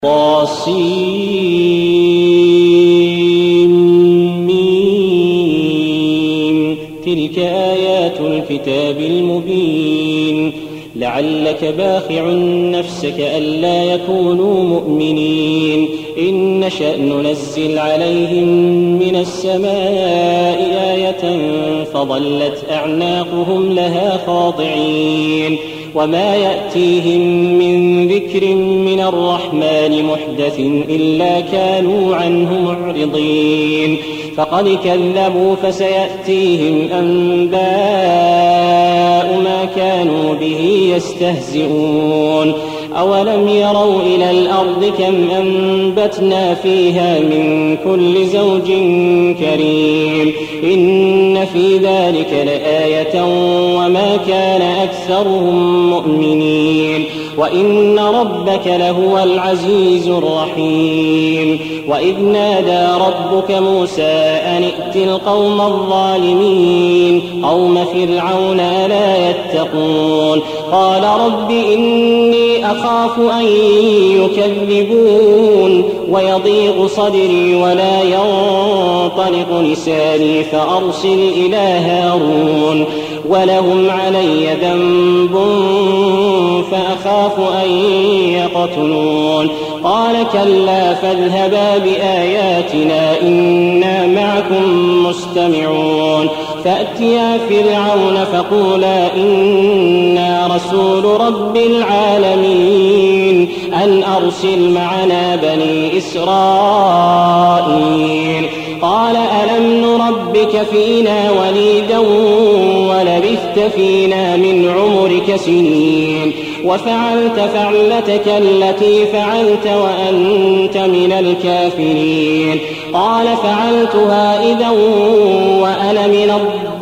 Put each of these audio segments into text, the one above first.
طاسيم تلك آيات الكتاب المبين لعلك باخع نفسك ألا يكونوا مؤمنين إن نشأ ننزل عليهم من السماء آية فظلت أعناقهم لها خاضعين وما يأتيهم من ذكر من الرحمن محدث إلا كانوا عنه معرضين فقد كذبوا فسيأتيهم أنباء ما كانوا به يستهزئون أولم يروا إلى الأرض كم أنبتنا فيها من كل زوج كريم إن في ذلك لآية وما كان أكثرهم مؤمنين وإن ربك لهو العزيز الرحيم وإذ نادى ربك موسى أن ائت القوم الظالمين قوم فرعون ألا يتقون قال رب إني أخاف أن يكذبون ويضيق صدري ولا ينطلق لساني فأرسل إلى هارون ولهم علي ذنب فأخاف أن يقتلون قال كلا فاذهبا بآياتنا إنا معكم مستمعون فأتيا فرعون فقولا إنا رسول رب العالمين أن أرسل معنا بني إسرائيل قال ألم نربك فينا وليدا ولبثت فينا من عمرك سنين وفعلت فعلتك التي فعلت وأنت من الكافرين قال فعلتها إذا وأنا من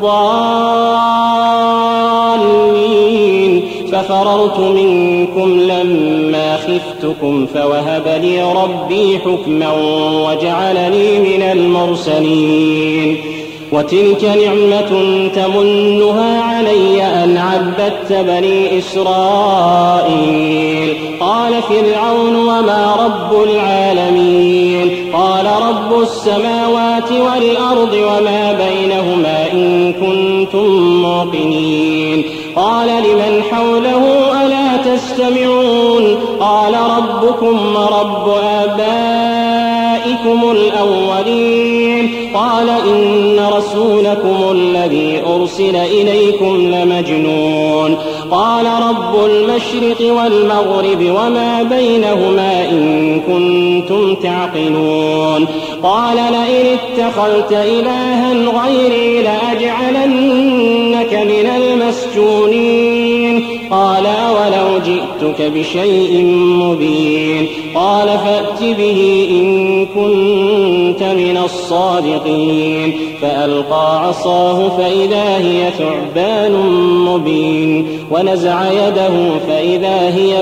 الضالين ففررت منكم لما خفتكم فوهب لي ربي حكما وجعلني من المرسلين وتلك نعمة تمنها علي أن عبدت بني إسرائيل قال فرعون وما رب العالمين قال رب السماوات والأرض وما بينهما إن كنتم موقنين قال لمن حوله ألا تستمعون قال ربكم رب آبائكم الأولين قال إن رسولكم الذي أرسل إليكم لمجنون قال رب المشرق والمغرب وما بينهما إن كنتم تعقلون قال لئن اتخذت إلها غيري لأجعلنك من المسجونين قال ولو جئتك بشيء مبين قال فأت به إن كنت من الصادقين فألقى عصاه فإذا هي ثعبان مبين ونزع يده فإذا هي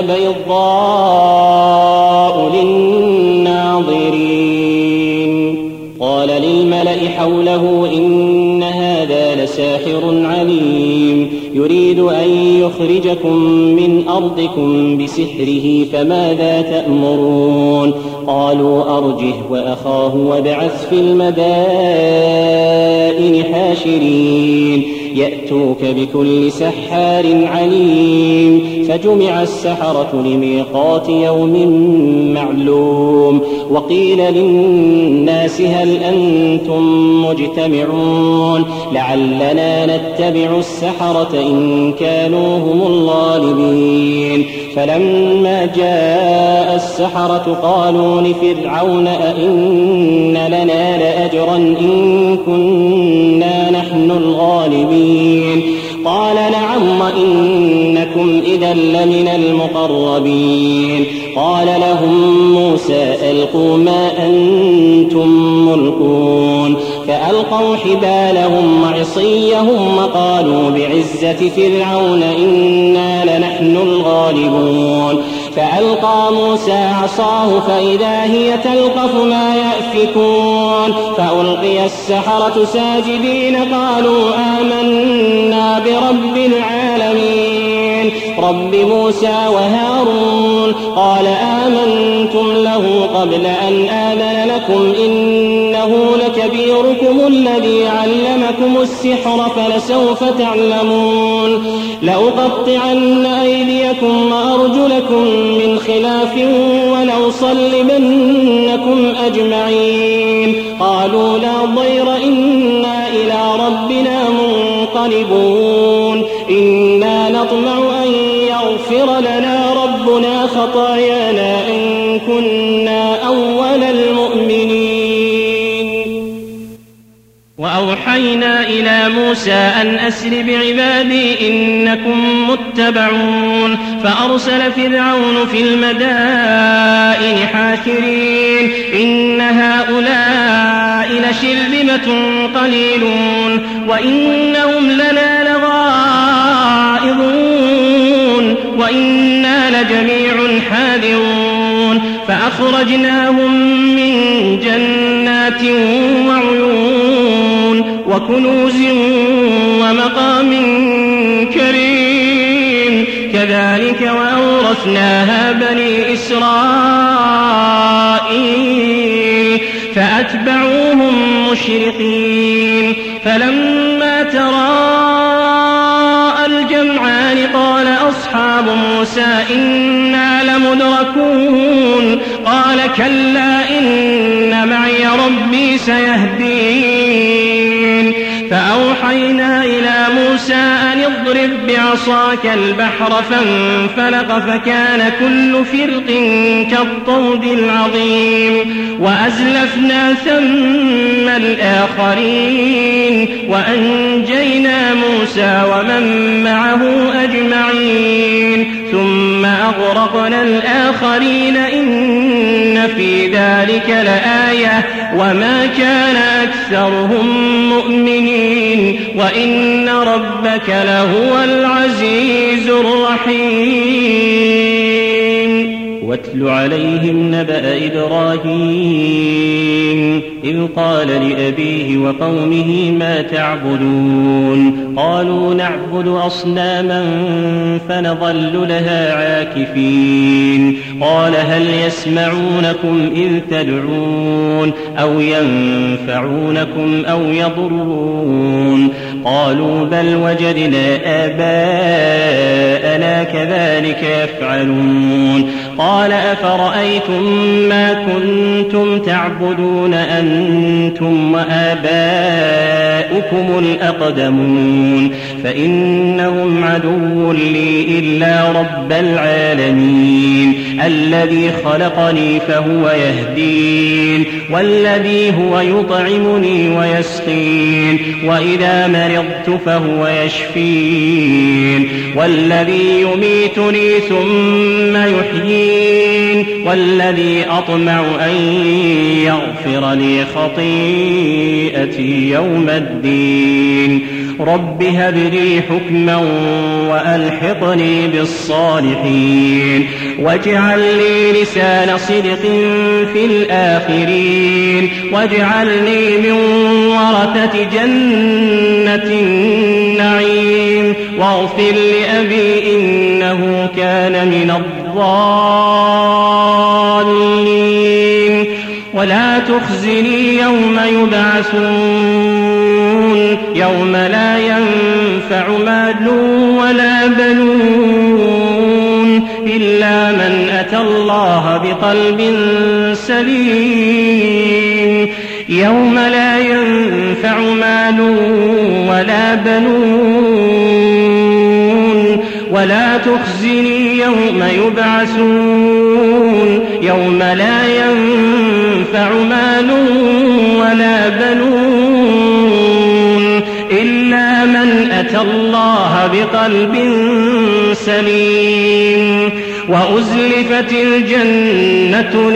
بيضاء للناظرين قال للملأ حوله إن هذا لساحر عليم يريد أن يخرجكم من أرضكم بسحره فماذا تأمرون قالوا أرجه وأخاه وابعث في المدائن حاشرين يأتوك بكل سحار عليم فجمع السحرة لميقات يوم معلوم وقيل للناس هل أنتم مجتمعون لعلنا نتبع السحرة إن كانوا هم الغالبين فلما جاء السحرة قالوا لفرعون أئن لنا لأجرا إن كنا نحن الغالبين قال نعم وإنكم إذا لمن المقربين قال لهم موسى ألقوا ما أنتم ملقون فألقوا حبالهم وعصيهم وقالوا بعزة فرعون إنا لنحن الغالبون فألقى موسى عصاه فإذا هي تلقف ما يأفكون فألقي السحرة ساجدين قالوا آمنا برب العالمين رب موسى وهارون قال آمنتم له قبل أن آذن لكم إنه لكبيركم الذي علمكم السحر فلسوف تعلمون لأقطعن أيديكم وأرجلكم من خلاف ولأصلبنكم أجمعين قالوا لا ضير إنا إلى ربنا منقلبون إنا نطمع أن يغفر لنا ربنا خطايانا إن كنا أول المؤمنين وأوحينا إلى موسى أن أسر بعبادي إنكم متبعون فأرسل فرعون في المدائن حاشرين إن هؤلاء لشرذمة قليلون وإنهم لنا لغائظون وإنا لجميع حاذرون فأخرجناهم من جنات وعيون وكنوز ومقام كريم كذلك وأورثناها بني إسرائيل فأتبعوهم مشرقين فلما تراءى الجمعان قال أصحاب موسى إنا لمدركون قال كلا إن معي ربي سيهدين فأوحينا إلى موسى أن اضرب بعصاك البحر فانفلق فكان كل فرق كالطود العظيم وأزلفنا ثم الآخرين وأنجينا موسى ومن معه أجمعين ثم أغرقنا الآخرين إن في ذلك لآية وما كان أكثرهم مؤمنين وإن ربك لهو العزيز الرحيم واتل عليهم نبأ إبراهيم إذ قال لأبيه وقومه ما تعبدون قالوا نعبد أصناما فنظل لها عاكفين قال هل يسمعونكم إذ تدعون أو ينفعونكم أو يضرون قالوا بل وجدنا آباءنا كذلك يفعلون قال أفرأيتم ما كنتم تعبدون أنتم وآباؤكم الأقدمون فإنهم عدو لي إلا رب العالمين الذي خلقني فهو يهدين والذي هو يطعمني ويسقين وإذا مرضت فهو يشفين والذي يميتني ثم يحيين والذي أطمع أن يغفر لي خطيئتي يوم الدين رب هب لي حكما وألحقني بالصالحين واجعل لي لسان صدق في الآخرين واجعلني من ورثة جنة النعيم واغفر لأبي إنه كان من الضالين ولا تخزني يوم يبعثون يوم لا ينفع مال ولا بنون إلا من أتى الله بقلب سليم يوم لا ينفع مال ولا بنون ولا تخزني يوم يبعثون يوم لا ينفع مال ولا بنون إلا من أتى الله بقلب سليم وأزلفت الجنة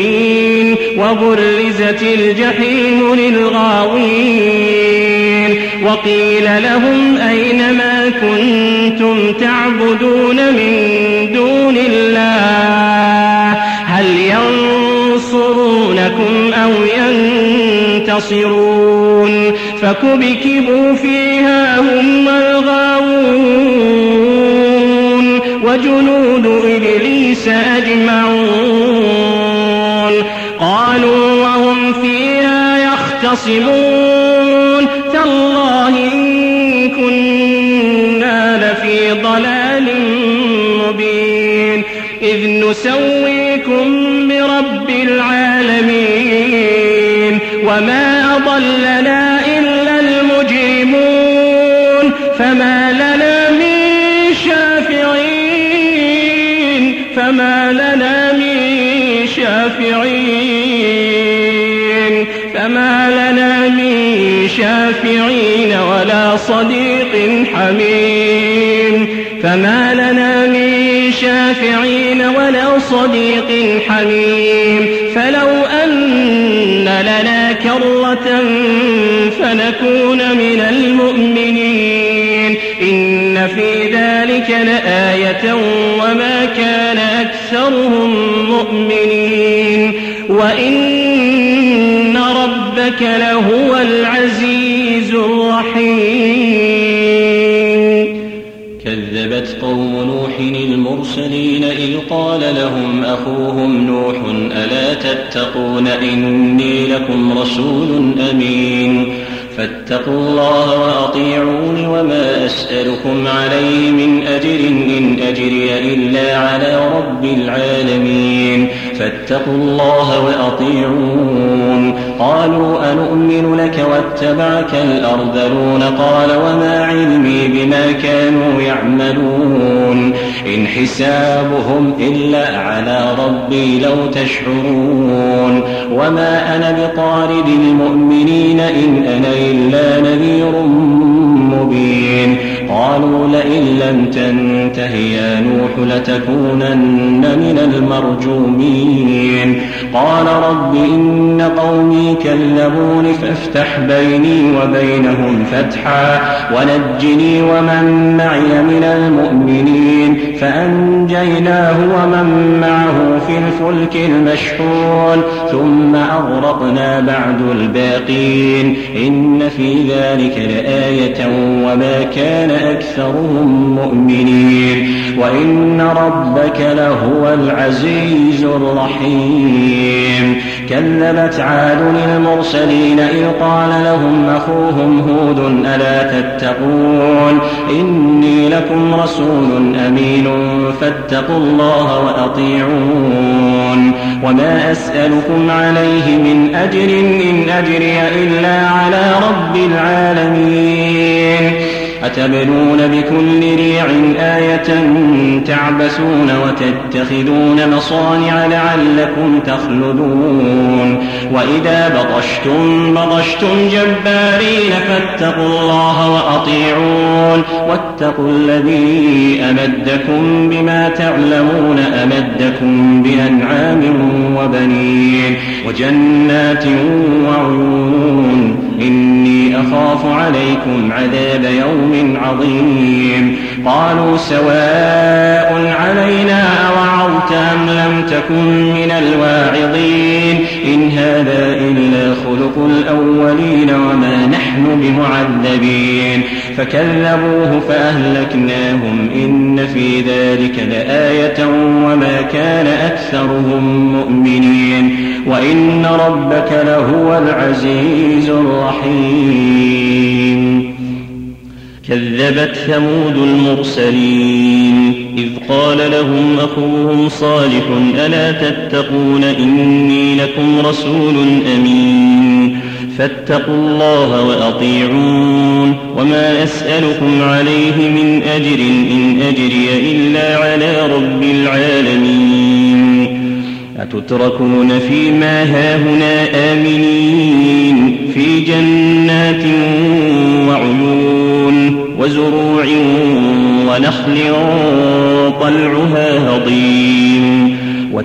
للمتقين وبرزت الجحيم للغاوين وقيل لهم أين ما كنتم تعبدون من دون الله هل ينصرونكم أو ينتصرون فكبكبوا فيها هم والغاوون وجنود إبليس أجمعون قالوا وهم فيها يختصمون تالله إن كنا لفي ضلال مبين إذ نسويكم برب العالمين وما أضلنا إلا المجرمون فما لنا من شافعين ولا صديق حميم فلو أن لنا كرة فنكون من المؤمنين إن في ذلك لآية وما كان أكثرهم مؤمنين وإن ربك لهو العزيز الرحيم. كذبت قوم نوح المرسلين إذ قال لهم أخوهم نوح ألا تتقون إني لكم رسول أمين فاتقوا الله وأطيعون وما أسألكم عليه من أجر إن أجري إلا على رب العالمين فاتقوا الله وأطيعون. قالوا أنؤمن لك واتبعك الأرذلون قال وما علمي بما كانوا يعملون إن حسابهم إلا على ربي لو تشعرون وما أنا بطارد المؤمنين إن أنا إلا نذير مبين. قالوا لئن لم تنته يا نوح لتكونن من المرجومين. قال رب إن قومي كذبون فافتح بيني وبينهم فتحا ونجني ومن معي من المؤمنين فأنجيناه ومن معه في الفلك المشحون ثم أغرقنا بعد الباقين إن في ذلك لآية وما كان أكثرهم مؤمنين وإن ربك لهو العزيز الرحيم. كذبت عاد المرسلين إذ قال لهم أخوهم هود ألا تتقون إني لكم رسول أمين فاتقوا الله وأطيعون وما أسألكم عليه من أجر إن أجري إلا على رب العالمين. أتبنون بكل ريع آية تعبثون وتتخذون مصانع لعلكم تخلدون وإذا بطشتم جبارين فاتقوا الله وأطيعون واتقوا الذي أمدكم بما تعلمون أمدكم بأنعام وبنين وجنات وعيون إني أخاف عليكم عذاب يوم عظيم. قالوا سواء علينا أوعظت أم لم تكن من الواعظين إن هذا إلا خلق الأولين وما نحن بمعذبين. فكذبوه فأهلكناهم إن في ذلك لآية وما كان أكثرهم مؤمنين وإن ربك لهو العزيز الرحيم. كذبت ثمود المرسلين إذ قال لهم أخوهم صالح ألا تتقون إني لكم رسول أمين فاتقوا الله وأطيعون وما أسألكم عليه من أجر إن أجري إلا على رب العالمين. أتتركون فيما هاهنا آمنين في جنات وعيون وزروع ونخل طلعها هضيم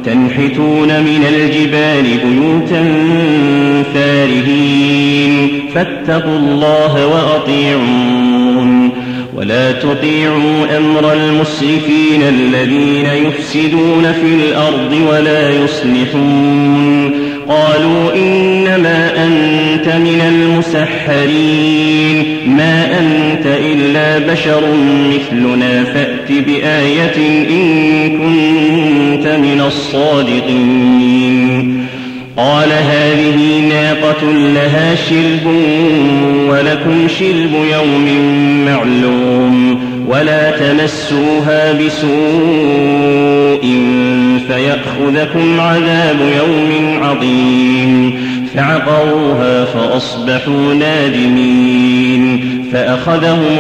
وتنحتون من الجبال بيوتا فارهين فاتقوا الله وأطيعون ولا تطيعوا أمر المسرفين الذين يفسدون في الأرض ولا يصلحون قالوا إنما أنت من المسحرين ما أنت إلا بشر مثلنا فأت بآية إن كنت من الصادقين قال هذه ناقة لها شرب ولكم شرب يوم معلوم ولا تمسوها بسوء فيأخذكم عذاب يوم عظيم فعقروها فأصبحوا نادمين فأخذهم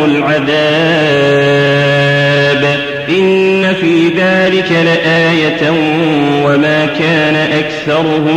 العذاب إن في ذلك لآية وما كان أكثرهم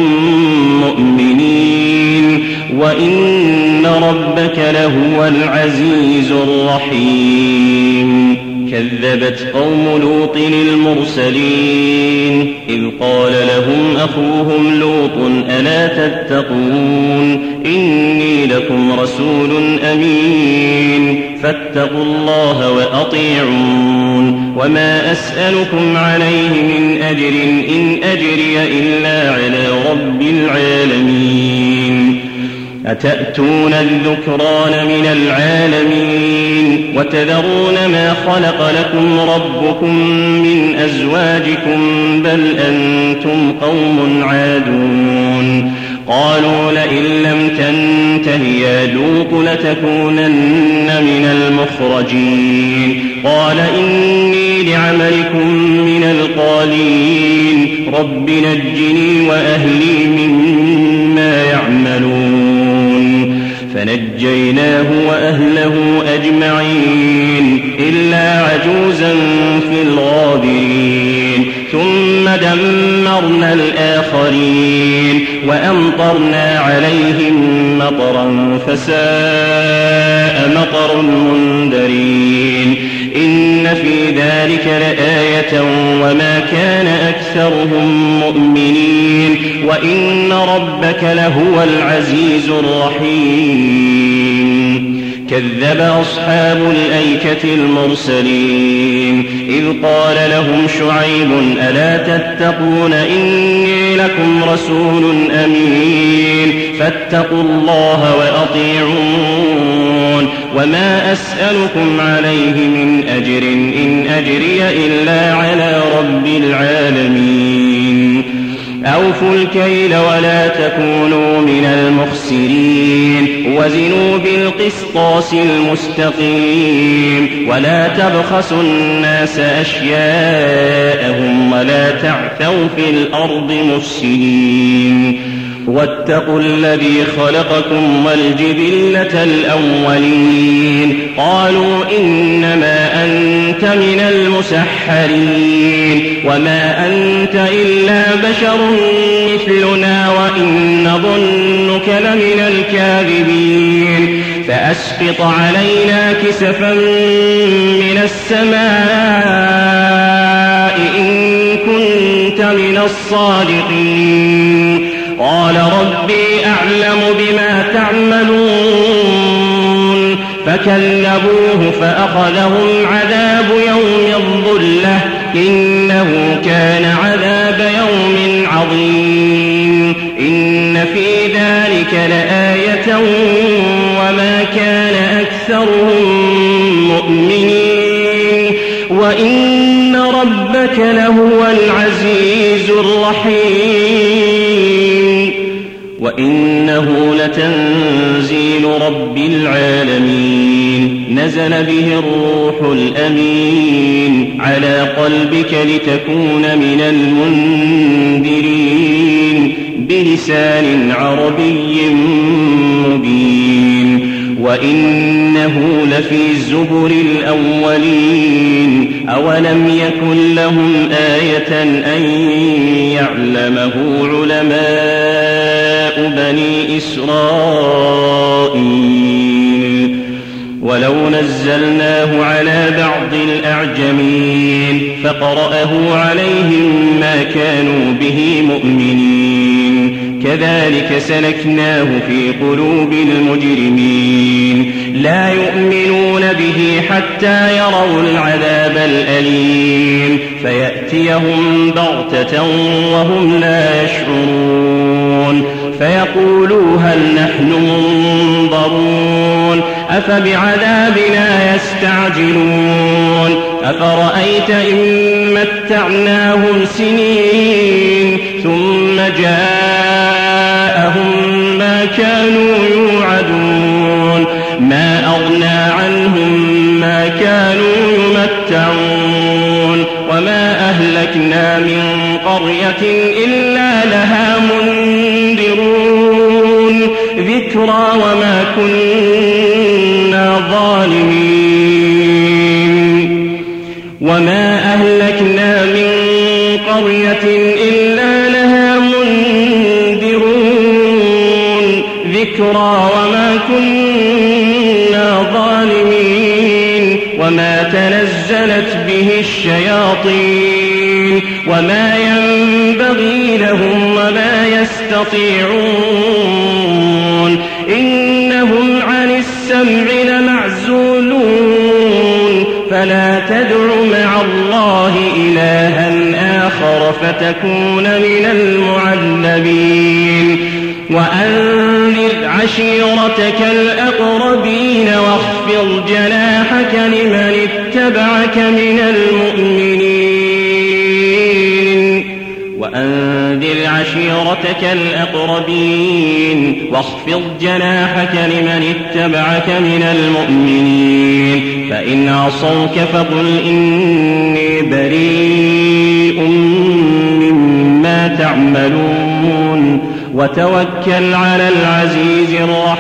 مؤمنين وإن ربك لهو العزيز الرحيم كذبت قوم لوط المرسلين إذ قال لهم أخوهم لوط ألا تتقون إني لكم رسول أمين فاتقوا الله وأطيعون وما أسألكم عليه من أجر إن أجري إلا على رب العالمين أتأتون الذكران من العالمين وتذرون ما خلق لكم ربكم من أزواجكم بل أنتم قوم عادون قالوا لئن لم تنته يا لوط لتكونن من المخرجين قال إني لعملكم من القالين رب نجني وأهلي مما يعملون فنجيناه وأهله أجمعين إلا عجوزا في الغابرين ثم دمرنا الآخرين وأمطرنا عليهم مطرا فساء مطر المنذرين إن في ذلك لآية وما كان أكثرهم مؤمنين وإن ربك لهو العزيز الرحيم كذب أصحاب الأيكة المرسلين إذ قال لهم شعيب ألا تتقون إني لكم رسول أمين فاتقوا الله وأطيعون وما أسألكم عليه من أجر إن أجري إلا على رب العالمين أوفوا الكيل ولا تكونوا من المخسرين وزنوا بالقسطاس المستقيم ولا تبخسوا الناس أشياءهم ولا تعثوا في الأرض مفسدين واتقوا الذي خلقكم والجبلة الأولين قالوا إنما أنت من المسحرين وما أنت إلا بشر مثلنا وإن نظنك لمن الكاذبين فأسقط علينا كسفا من السماء إن كنت من الصادقين قال ربي أعلم بما تعملون فكذبوه فأخذهم عذاب يوم الظلة إنه كان عذاب يوم عظيم إن في ذلك لآية وما كان أكثرهم مؤمنين وإن ربك لهو العزيز الرحيم وإنه لتنزيل رب العالمين نزل به الروح الأمين على قلبك لتكون من المنذرين بلسان عربي مبين وإنه لفي زبر الأولين أولم يكن لهم آية أن يعلمه علماء بني إسرائيل ولو نزلناه على بعض الأعجمين فقرأه عليهم ما كانوا به مؤمنين كذلك سلكناه في قلوب المجرمين لا يؤمنون به حتى يروا العذاب الأليم فيأتيهم بغتة وهم لا يشعرون فيقولوا هل نحن منظرون أفبعذابنا يستعجلون أفرأيت إن متعناهم سنين ثم جاءهم ما كانوا يوعدون ما أغنى عنهم ما كانوا يمتعون وما أهلكنا من قرية إلا لها منذرون ذكرى وما كنا ظالمين وما أهلكنا من قرية إلا لها منذرون ذكرى وما كنا ظالمين وما تنزلت به الشياطين وما ينبغي لهم وما يستطيعون إنهم عن السمع لمعزولون فلا تدع مع الله إلها آخر فتكون من المعذبين وأنذر عشيرتك الأقربين واخفض جناحك لمن اتبعك من المؤمنين وأنذر عشيرتك الأقربين واخفض جناحك لمن اتبعك من المؤمنين فإن عصوك فقل إني بريء مما تعملون وتوكل على العزيز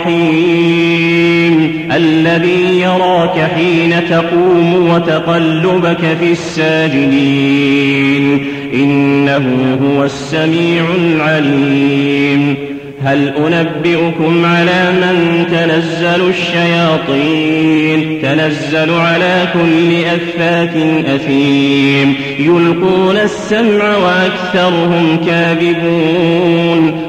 الرحيم الذي يراك حين تقوم وتقلبك في الساجدين إنه هو السميع العليم هل أنبئكم على من تنزل الشياطين تنزل على كل أفاك أثيم يلقون السمع وأكثرهم كاذبون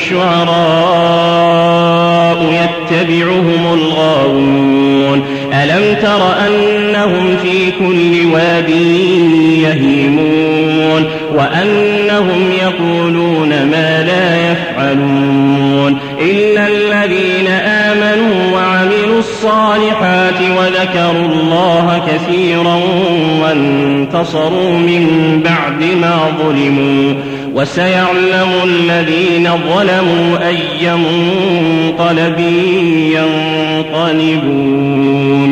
والشعراء يتبعهم الغاوون ألم تر أنهم في كل واد يهيمون وأنهم يقولون ما لا يفعلون إلا الذين آمنوا وعملوا الصالحات وذكروا الله كثيرا وانتصروا من بعد ما ظلموا وسيعلم الذين ظلموا أي منقلب ينقلبون